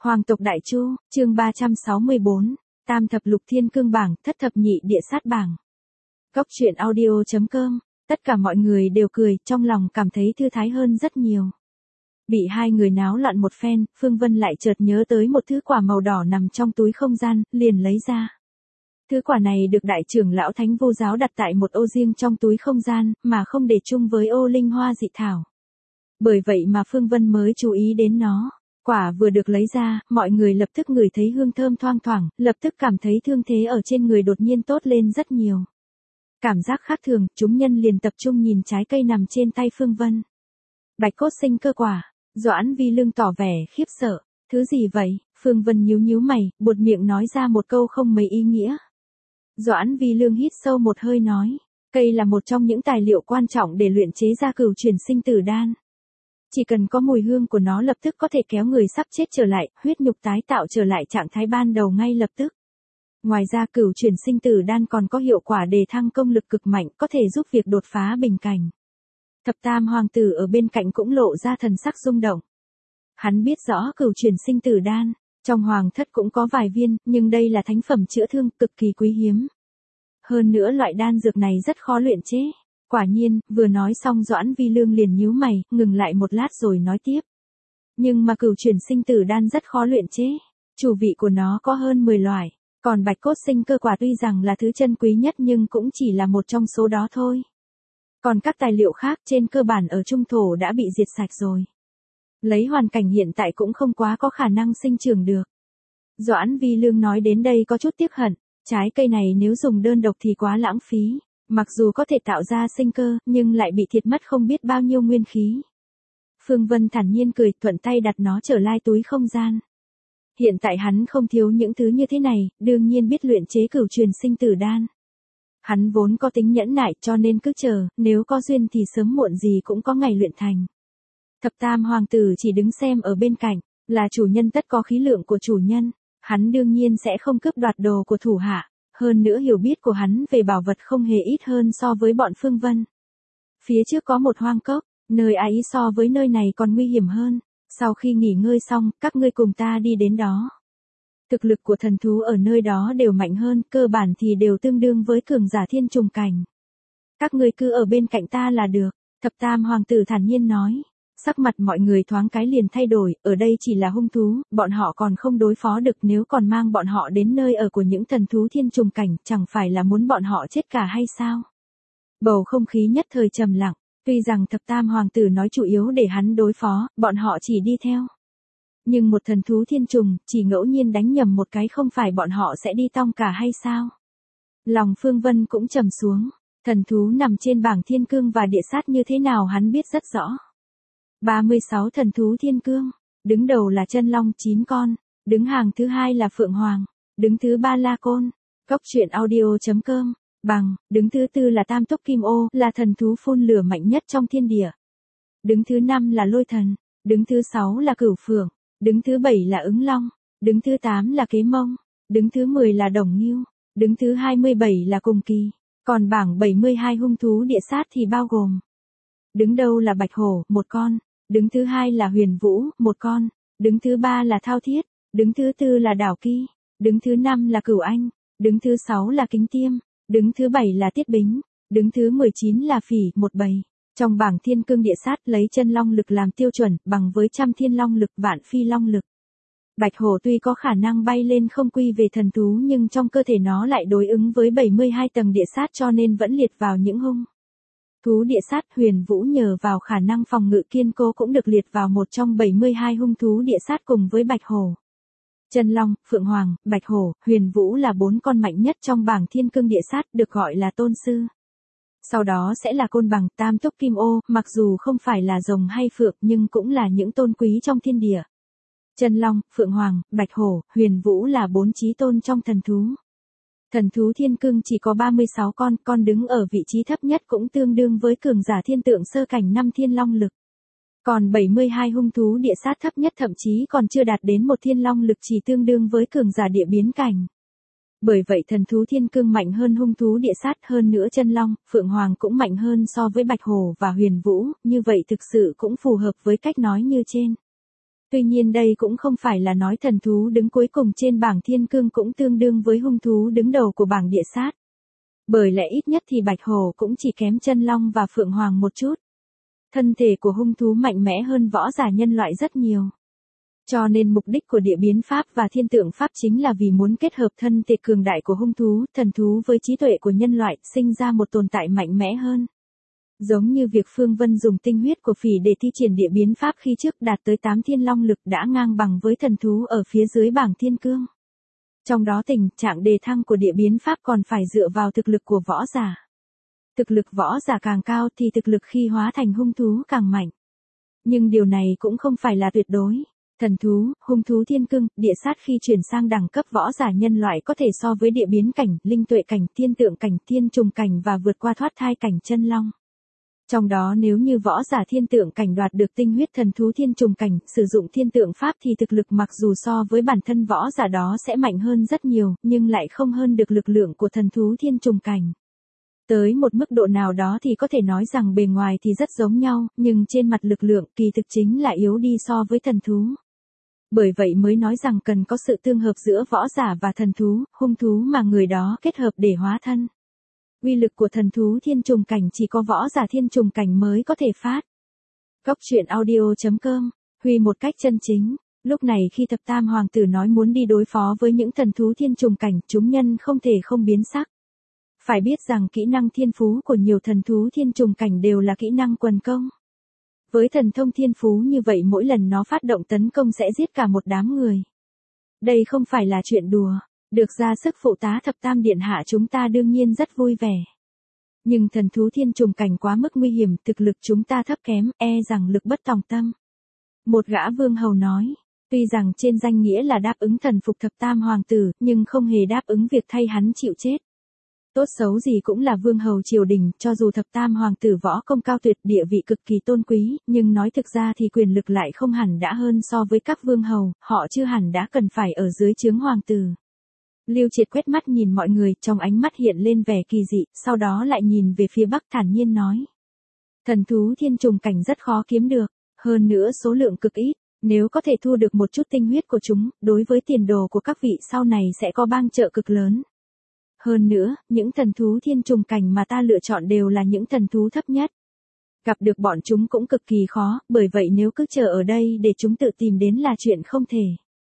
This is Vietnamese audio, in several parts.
Hoàng tộc Đại Chu, chương 364, Tam thập lục thiên cương bảng, thất thập nhị địa sát bảng. Góc truyện audio.com, tất cả mọi người đều cười, trong lòng cảm thấy thư thái hơn rất nhiều. Bị hai người náo loạn một phen, Phương Vân lại chợt nhớ tới một thứ quả màu đỏ nằm trong túi không gian, liền lấy ra. Thứ quả này được đại trưởng lão Thánh Vô Giáo đặt tại một ô riêng trong túi không gian, mà không để chung với ô linh hoa dị thảo. Bởi vậy mà Phương Vân mới chú ý đến nó. Quả vừa được lấy ra, mọi người lập tức ngửi thấy hương thơm thoang thoảng, lập tức cảm thấy thương thế ở trên người đột nhiên tốt lên rất nhiều. Cảm giác khác thường, chúng nhân liền tập trung nhìn trái cây nằm trên tay Phương Vân. Bạch cốt sinh cơ quả, Doãn Vi Lương tỏ vẻ khiếp sợ. Thứ gì vậy? Phương Vân nhíu nhíu mày, buột miệng nói ra một câu không mấy ý nghĩa. Doãn Vi Lương hít sâu một hơi nói, cây là một trong những tài liệu quan trọng để luyện chế ra cửu chuyển sinh tử đan. Chỉ cần có mùi hương của nó lập tức có thể kéo người sắp chết trở lại, huyết nhục tái tạo trở lại trạng thái ban đầu ngay lập tức. Ngoài ra cửu chuyển sinh tử đan còn có hiệu quả đề thăng công lực cực mạnh, có thể giúp việc đột phá bình cảnh. Thập tam hoàng tử ở bên cạnh cũng lộ ra thần sắc rung động. Hắn biết rõ cửu chuyển sinh tử đan, trong hoàng thất cũng có vài viên, nhưng đây là thánh phẩm chữa thương cực kỳ quý hiếm. Hơn nữa loại đan dược này rất khó luyện chế. Quả nhiên, vừa nói xong Doãn Vi Lương liền nhíu mày, ngừng lại một lát rồi nói tiếp. Nhưng mà cửu chuyển sinh tử đan rất khó luyện chế. Chủ vị của nó có hơn 10 loại. Còn bạch cốt sinh cơ quả tuy rằng là thứ chân quý nhất nhưng cũng chỉ là một trong số đó thôi. Còn các tài liệu khác trên cơ bản ở trung thổ đã bị diệt sạch rồi. Lấy hoàn cảnh hiện tại cũng không quá có khả năng sinh trưởng được. Doãn Vi Lương nói đến đây có chút tiếc hận. Trái cây này nếu dùng đơn độc thì quá lãng phí. Mặc dù có thể tạo ra sinh cơ, nhưng lại bị thiệt mất không biết bao nhiêu nguyên khí. Phương Vân thản nhiên cười, thuận tay đặt nó trở lại túi không gian. Hiện tại hắn không thiếu những thứ như thế này, đương nhiên biết luyện chế cửu truyền sinh tử đan. Hắn vốn có tính nhẫn nại cho nên cứ chờ, nếu có duyên thì sớm muộn gì cũng có ngày luyện thành. Thập tam hoàng tử chỉ đứng xem ở bên cạnh, là chủ nhân tất có khí lượng của chủ nhân, hắn đương nhiên sẽ không cướp đoạt đồ của thủ hạ. Hơn nữa hiểu biết của hắn về bảo vật không hề ít hơn so với bọn Phương Vân. Phía trước có một hoang cốc, nơi ấy so với nơi này còn nguy hiểm hơn. Sau khi nghỉ ngơi xong, các ngươi cùng ta đi đến đó. Thực lực của thần thú ở nơi đó đều mạnh hơn, cơ bản thì đều tương đương với cường giả thiên trùng cảnh. Các ngươi cứ ở bên cạnh ta là được, thập tam hoàng tử thản nhiên nói. Sắc mặt mọi người thoáng cái liền thay đổi, ở đây chỉ là hung thú, bọn họ còn không đối phó được, nếu còn mang bọn họ đến nơi ở của những thần thú thiên trùng cảnh, chẳng phải là muốn bọn họ chết cả hay sao? Bầu không khí nhất thời trầm lặng, tuy rằng thập tam hoàng tử nói chủ yếu để hắn đối phó, bọn họ chỉ đi theo. Nhưng một thần thú thiên trùng, chỉ ngẫu nhiên đánh nhầm một cái không phải bọn họ sẽ đi tong cả hay sao? Lòng Phương Vân cũng trầm xuống, thần thú nằm trên bảng thiên cương và địa sát như thế nào hắn biết rất rõ. 36 thần thú thiên cương, đứng đầu là chân long 9 con, đứng hàng thứ hai là phượng hoàng, đứng thứ ba La Côn, góc truyện audio.com, bằng, đứng thứ tư là tam túc kim ô, là thần thú phun lửa mạnh nhất trong thiên địa. Đứng thứ năm là lôi thần, đứng thứ 6 là cửu phượng, đứng thứ 7 là ứng long, đứng thứ 8 là kế mông, đứng thứ 10 là đồng ngưu, đứng thứ 27 là cùng kỳ, còn bảng 72 hung thú địa sát thì bao gồm. Đứng đầu là bạch hổ, một con. Đứng thứ hai là huyền vũ, một con. Đứng thứ ba là thao thiết. Đứng thứ tư là đảo kỳ. Đứng thứ năm là cửu anh. Đứng thứ 6 là kính tiêm. Đứng thứ 7 là tiết bính. Đứng thứ 19 là phỉ, một bầy. Trong bảng thiên cương địa sát lấy chân long lực làm tiêu chuẩn, bằng với trăm thiên long lực vạn phi long lực. Bạch hổ tuy có khả năng bay lên không quy về thần thú nhưng trong cơ thể nó lại đối ứng với 72 tầng địa sát cho nên vẫn liệt vào những hung thú địa sát. Huyền vũ nhờ vào khả năng phòng ngự kiên cố cũng được liệt vào một trong 72 hung thú địa sát cùng với bạch hổ. Chân long, phượng hoàng, bạch hổ, huyền vũ là 4 con mạnh nhất trong bảng thiên cương địa sát, được gọi là tôn sư. Sau đó sẽ là côn bằng, tam túc kim ô, mặc dù không phải là rồng hay phượng nhưng cũng là những tôn quý trong thiên địa. Chân long, phượng hoàng, bạch hổ, huyền vũ là 4 chí tôn trong thần thú. Thần thú thiên cương chỉ có 36 con đứng ở vị trí thấp nhất cũng tương đương với cường giả thiên tượng sơ cảnh 5 thiên long lực. Còn 72 hung thú địa sát thấp nhất thậm chí còn chưa đạt đến một thiên long lực, chỉ tương đương với cường giả địa biến cảnh. Bởi vậy thần thú thiên cương mạnh hơn hung thú địa sát, hơn nữa chân long, phượng hoàng cũng mạnh hơn so với bạch hổ và huyền vũ, như vậy thực sự cũng phù hợp với cách nói như trên. Tuy nhiên đây cũng không phải là nói thần thú đứng cuối cùng trên bảng thiên cương cũng tương đương với hung thú đứng đầu của bảng địa sát. Bởi lẽ ít nhất thì bạch hổ cũng chỉ kém chân long và phượng hoàng một chút. Thân thể của hung thú mạnh mẽ hơn võ giả nhân loại rất nhiều. Cho nên mục đích của địa biến pháp và thiên tượng pháp chính là vì muốn kết hợp thân thể cường đại của hung thú, thần thú với trí tuệ của nhân loại, sinh ra một tồn tại mạnh mẽ hơn. Giống như việc Phương Vân dùng tinh huyết của phỉ để thi triển địa biến pháp khi trước đạt tới 8 thiên long lực đã ngang bằng với thần thú ở phía dưới bảng thiên cương. Trong đó tình trạng đề thăng của địa biến pháp còn phải dựa vào thực lực của võ giả. Thực lực võ giả càng cao thì thực lực khi hóa thành hung thú càng mạnh. Nhưng điều này cũng không phải là tuyệt đối. Thần thú, hung thú thiên cương, địa sát khi chuyển sang đẳng cấp võ giả nhân loại có thể so với địa biến cảnh, linh tuệ cảnh, thiên tượng cảnh, thiên trùng cảnh và vượt qua thoát thai cảnh chân long. Trong đó nếu như võ giả thiên tượng cảnh đoạt được tinh huyết thần thú thiên trùng cảnh, sử dụng thiên tượng pháp thì thực lực mặc dù so với bản thân võ giả đó sẽ mạnh hơn rất nhiều, nhưng lại không hơn được lực lượng của thần thú thiên trùng cảnh. Tới một mức độ nào đó thì có thể nói rằng bề ngoài thì rất giống nhau, nhưng trên mặt lực lượng kỳ thực chính là yếu đi so với thần thú. Bởi vậy mới nói rằng cần có sự tương hợp giữa võ giả và thần thú, hung thú mà người đó kết hợp để hóa thân. Uy lực của thần thú thiên trùng cảnh chỉ có võ giả thiên trùng cảnh mới có thể phát. Góc truyện audio.com, Huy một cách chân chính. Lúc này khi thập tam hoàng tử nói muốn đi đối phó với những thần thú thiên trùng cảnh, chúng nhân không thể không biến sắc. Phải biết rằng kỹ năng thiên phú của nhiều thần thú thiên trùng cảnh đều là kỹ năng quần công. Với thần thông thiên phú như vậy mỗi lần nó phát động tấn công sẽ giết cả một đám người. Đây không phải là chuyện đùa. Được ra sức phụ tá thập tam điện hạ chúng ta đương nhiên rất vui vẻ. Nhưng thần thú thiên trùng cảnh quá mức nguy hiểm, thực lực chúng ta thấp kém, e rằng lực bất tòng tâm. Một gã vương hầu nói, tuy rằng trên danh nghĩa là đáp ứng thần phục thập tam hoàng tử, nhưng không hề đáp ứng việc thay hắn chịu chết. Tốt xấu gì cũng là vương hầu triều đình, cho dù thập tam hoàng tử võ công cao tuyệt, địa vị cực kỳ tôn quý, nhưng nói thực ra thì quyền lực lại không hẳn đã hơn so với các vương hầu, họ chưa hẳn đã cần phải ở dưới trướng hoàng tử. Lưu Triệt quét mắt nhìn mọi người, trong ánh mắt hiện lên vẻ kỳ dị, sau đó lại nhìn về phía bắc thản nhiên nói. Thần thú thiên trùng cảnh rất khó kiếm được, hơn nữa số lượng cực ít, nếu có thể thu được một chút tinh huyết của chúng, đối với tiền đồ của các vị sau này sẽ có bang trợ cực lớn. Hơn nữa, những thần thú thiên trùng cảnh mà ta lựa chọn đều là những thần thú thấp nhất. Gặp được bọn chúng cũng cực kỳ khó, bởi vậy nếu cứ chờ ở đây để chúng tự tìm đến là chuyện không thể.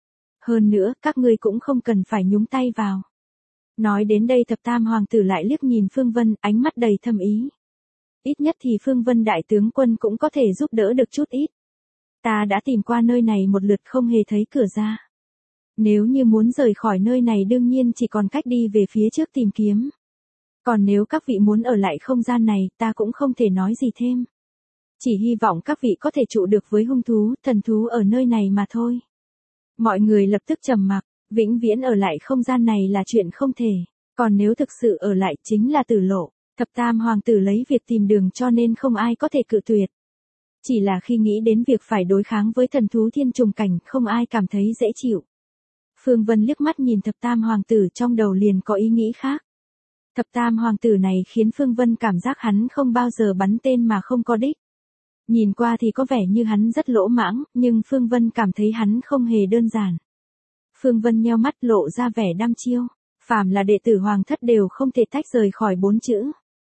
Hơn nữa, các ngươi cũng không cần phải nhúng tay vào. Nói đến đây thập tam hoàng tử lại liếc nhìn Phương Vân, ánh mắt đầy thâm ý. Ít nhất thì Phương Vân đại tướng quân cũng có thể giúp đỡ được chút ít. Ta đã tìm qua nơi này một lượt không hề thấy cửa ra. Nếu như muốn rời khỏi nơi này đương nhiên chỉ còn cách đi về phía trước tìm kiếm. Còn nếu các vị muốn ở lại không gian này, ta cũng không thể nói gì thêm. Chỉ hy vọng các vị có thể trụ được với hung thú, thần thú ở nơi này mà thôi. Mọi người lập tức trầm mặc, vĩnh viễn ở lại không gian này là chuyện không thể. Còn nếu thực sự ở lại chính là tử lộ. Thập tam hoàng tử lấy việc tìm đường cho nên không ai có thể cự tuyệt. Chỉ là khi nghĩ đến việc phải đối kháng với thần thú thiên trùng cảnh không ai cảm thấy dễ chịu. Phương Vân liếc mắt nhìn thập tam hoàng tử trong đầu liền có ý nghĩ khác. Thập tam hoàng tử này khiến Phương Vân cảm giác hắn không bao giờ bắn tên mà không có đích. Nhìn qua thì có vẻ như hắn rất lỗ mãng, nhưng Phương Vân cảm thấy hắn không hề đơn giản. Phương Vân nheo mắt lộ ra vẻ đăm chiêu. Phàm là đệ tử hoàng thất đều không thể tách rời khỏi 4 chữ.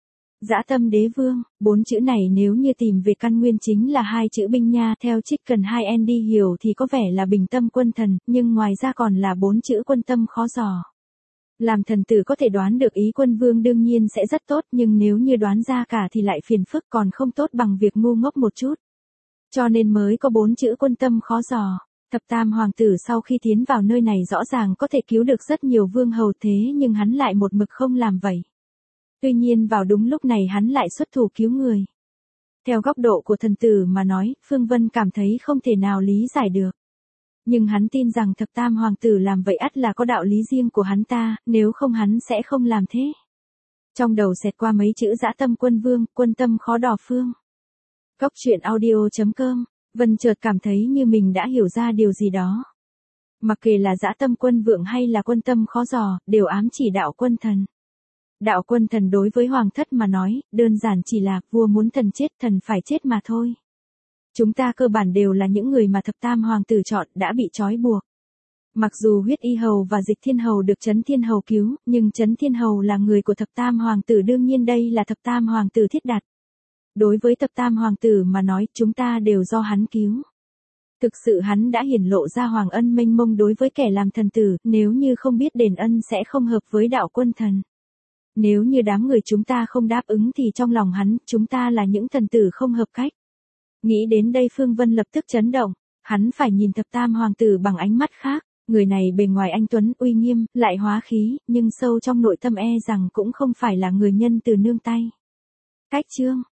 Dã tâm đế vương, 4 chữ này nếu như tìm về căn nguyên chính là 2 chữ binh nha, theo trích cần 2 Andy hiểu thì có vẻ là bình tâm quân thần, nhưng ngoài ra còn là 4 chữ quân tâm khó dò. Làm thần tử có thể đoán được ý quân vương đương nhiên sẽ rất tốt, nhưng nếu như đoán ra cả thì lại phiền phức còn không tốt bằng việc ngu ngốc một chút. Cho nên mới có 4 chữ quân tâm khó dò. Thập tam hoàng tử sau khi tiến vào nơi này rõ ràng có thể cứu được rất nhiều vương hầu thế nhưng hắn lại một mực không làm vậy. Tuy nhiên vào đúng lúc này hắn lại xuất thủ cứu người. Theo góc độ của thần tử mà nói, Phương Vân cảm thấy không thể nào lý giải được. Nhưng hắn tin rằng thập tam hoàng tử làm vậy ắt là có đạo lý riêng của hắn ta, nếu không hắn sẽ không làm thế. Trong đầu xẹt qua mấy chữ dã tâm quân vương, quân tâm khó đò phương. Góc truyện audio.com, Vân chợt cảm thấy như mình đã hiểu ra điều gì đó. Mặc kệ là dã tâm quân vượng hay là quân tâm khó dò, đều ám chỉ đạo quân thần. Đạo quân thần đối với hoàng thất mà nói, đơn giản chỉ là vua muốn thần chết thần phải chết mà thôi. Chúng ta cơ bản đều là những người mà thập tam hoàng tử chọn đã bị trói buộc. Mặc dù huyết y hầu và dịch thiên hầu được Trấn Thiên Hầu cứu, nhưng Trấn Thiên Hầu là người của thập tam hoàng tử, đương nhiên đây là thập tam hoàng tử thiết đặt. Đối với thập tam hoàng tử mà nói, chúng ta đều do hắn cứu. Thực sự hắn đã hiển lộ ra hoàng ân mênh mông đối với kẻ làm thần tử, nếu như không biết đền ân sẽ không hợp với đạo quân thần. Nếu như đám người chúng ta không đáp ứng thì trong lòng hắn, chúng ta là những thần tử không hợp cách. Nghĩ đến đây Phương Vân lập tức chấn động, hắn phải nhìn thập tam hoàng tử bằng ánh mắt khác. Người này bề ngoài anh tuấn uy nghiêm, lại hóa khí, nhưng sâu trong nội tâm e rằng cũng không phải là người nhân từ nương tay. Cách chương